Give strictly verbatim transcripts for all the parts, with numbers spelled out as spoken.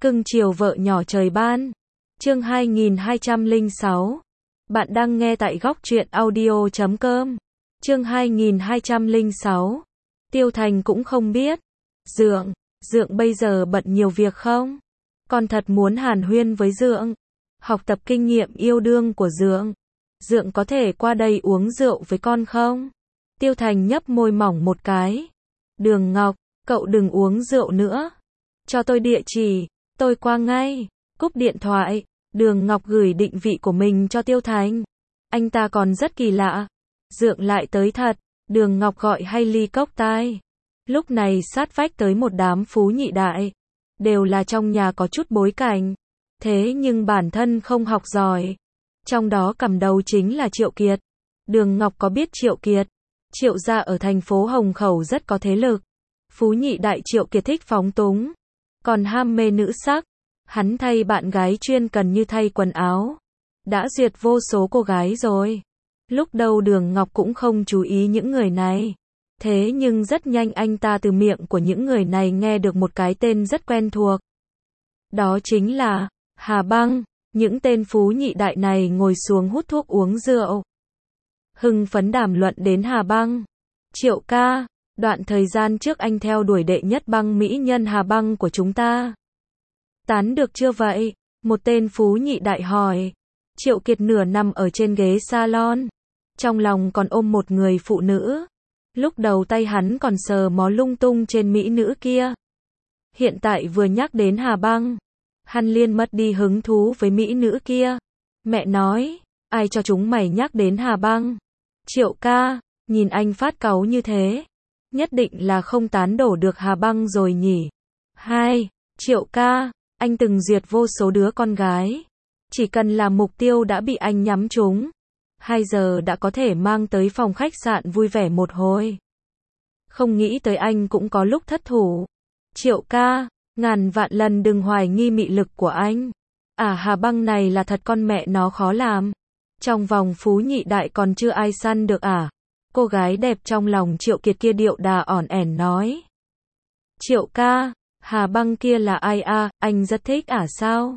Cưng chiều vợ nhỏ trời ban. Chương hai nghìn hai trăm lẻ sáu. Bạn đang nghe tại góc truyện audio chấm com. Chương hai nghìn hai trăm lẻ sáu. Tiêu Thành cũng không biết. Dượng, Dượng bây giờ bận nhiều việc không? Con thật muốn hàn huyên với Dượng. Học tập kinh nghiệm yêu đương của Dượng. Dượng có thể qua đây uống rượu với con không? Tiêu Thành nhấp môi mỏng một cái. Đường Ngọc, cậu đừng uống rượu nữa. Cho tôi địa chỉ, tôi qua ngay. Cúp điện thoại, Đường Ngọc gửi định vị của mình cho Tiêu Thành. Anh ta còn rất kỳ lạ. Dượng lại tới thật, Đường Ngọc gọi hay ly cốc tai. Lúc này sát vách tới một đám phú nhị đại. Đều là trong nhà có chút bối cảnh. Thế nhưng bản thân không học giỏi. Trong đó cầm đầu chính là Triệu Kiệt. Đường Ngọc có biết Triệu Kiệt. Triệu gia ở thành phố Hồng Khẩu rất có thế lực. Phú nhị đại Triệu Kiệt thích phóng túng. Còn ham mê nữ sắc. Hắn thay bạn gái chuyên cần như thay quần áo. Đã duyệt vô số cô gái rồi. Lúc đầu Đường Ngọc cũng không chú ý những người này. Thế nhưng rất nhanh anh ta từ miệng của những người này nghe được một cái tên rất quen thuộc. Đó chính là Hà Băng. Những tên phú nhị đại này ngồi xuống hút thuốc uống rượu. Hưng phấn đàm luận đến Hà Băng. Triệu ca, đoạn thời gian trước anh theo đuổi đệ nhất băng mỹ nhân Hà Băng của chúng ta. Tán được chưa vậy? Một tên phú nhị đại hỏi. Triệu Kiệt nửa nằm ở trên ghế salon. Trong lòng còn ôm một người phụ nữ. Lúc đầu tay hắn còn sờ mó lung tung trên mỹ nữ kia. Hiện tại vừa nhắc đến Hà Băng. Hắn liền mất đi hứng thú với mỹ nữ kia. Mẹ nói, ai cho chúng mày nhắc đến Hà Băng? Triệu ca, nhìn anh phát cáu như thế. Nhất định là không tán đổ được Hà Băng rồi nhỉ. Hai, Triệu ca, anh từng duyệt vô số đứa con gái. Chỉ cần là mục tiêu đã bị anh nhắm trúng. Hai giờ đã có thể mang tới phòng khách sạn vui vẻ một hồi. Không nghĩ tới anh cũng có lúc thất thủ. Triệu ca, ngàn vạn lần đừng hoài nghi mị lực của anh. À Hà Băng này là thật con mẹ nó khó làm. Trong vòng phú nhị đại còn chưa ai săn được à? Cô gái đẹp trong lòng Triệu Kiệt kia điệu đà ỏn ẻn nói. Triệu ca, Hà Băng kia là ai à, anh rất thích à sao?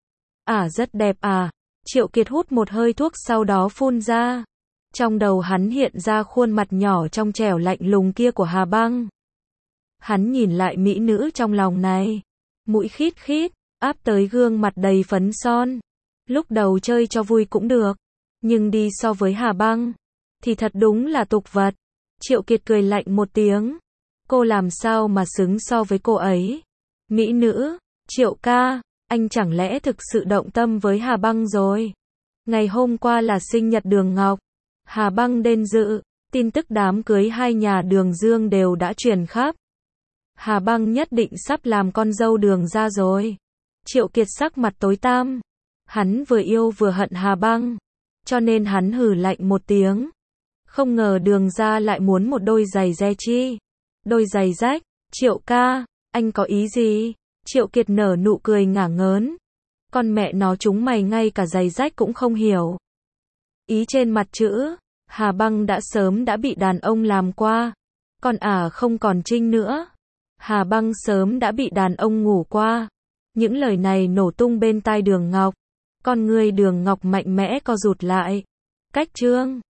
À rất đẹp à? Triệu Kiệt hút một hơi thuốc sau đó phun ra. Trong đầu hắn hiện ra khuôn mặt nhỏ trong trẻo lạnh lùng kia của Hà Băng. Hắn nhìn lại mỹ nữ trong lòng này. Mũi khít khít, áp tới gương mặt đầy phấn son. Lúc đầu chơi cho vui cũng được. Nhưng đi so với Hà Băng. Thì thật đúng là tục vật. Triệu Kiệt cười lạnh một tiếng. Cô làm sao mà xứng so với cô ấy? Mỹ nữ, Triệu ca, anh chẳng lẽ thực sự động tâm với Hà Băng rồi? Ngày hôm qua là sinh nhật Đường Ngọc. Hà Băng đến dự. Tin tức đám cưới hai nhà Đường Dương đều đã truyền khắp. Hà Băng nhất định sắp làm con dâu Đường ra rồi. Triệu Kiệt sắc mặt tối tăm. Hắn vừa yêu vừa hận Hà Băng. Cho nên hắn hừ lạnh một tiếng. Không ngờ Đường ra lại muốn một đôi giày Gucci. Đôi giày rách. Triệu ca, anh có ý gì? Triệu Kiệt nở nụ cười ngả ngớn. Con mẹ nó chúng mày ngay cả giày rách cũng không hiểu. Ý trên mặt chữ, Hà Băng đã sớm đã bị đàn ông làm qua. Còn à không còn trinh nữa. Hà Băng sớm đã bị đàn ông ngủ qua. Những lời này nổ tung bên tai Đường Ngọc. Con người Đường Ngọc mạnh mẽ co rụt lại. Cách chương